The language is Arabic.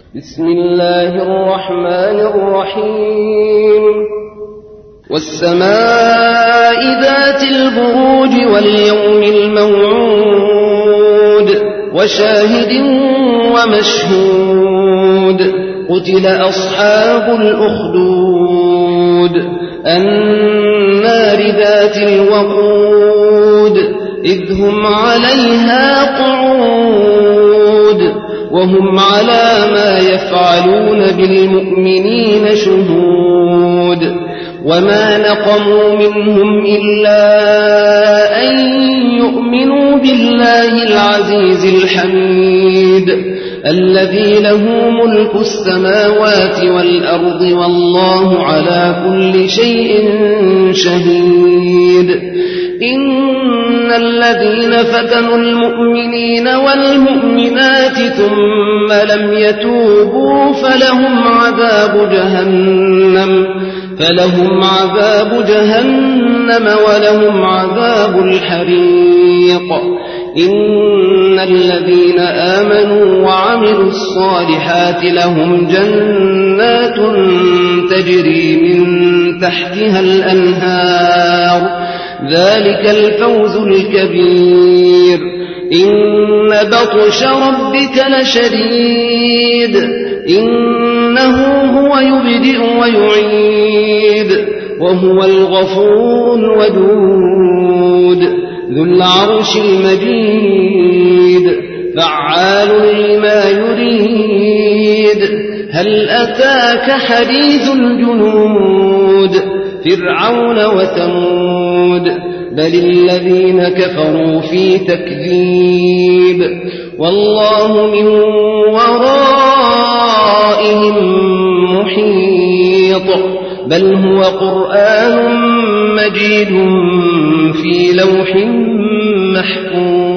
بسم الله الرحمن الرحيم والسماء ذات البروج واليوم الموعود وشاهد ومشهود قتل أصحاب الأخدود النار ذات الوقود إذ هم عليها قعود وهم على ما يفعلون بالمؤمنين شهود وما نقموا منهم إلا أن يؤمنوا بالله العزيز الحميد الذي له ملك السماوات والأرض والله على كل شيء شهيد إن الذين فتنوا المؤمنين والمؤمنات ثم لم يتوبوا فلهم عذاب جهنم ولهم عذاب الحريق إن الذين آمنوا وعملوا الصالحات لهم جنات تجري من تحتها الأنهار ذلك الفوز الكبير إن بطش ربك لشديد إنه هو يبدئ ويعيد وهو الغفور الودود ذو العرش المجيد فعال لما يريد هل أتاك حديث الجنود فرعون وثمود بل الذين كفروا في تكذيب والله من ورائهم محيط بل هو قرآن مجيد في لوح محفوظ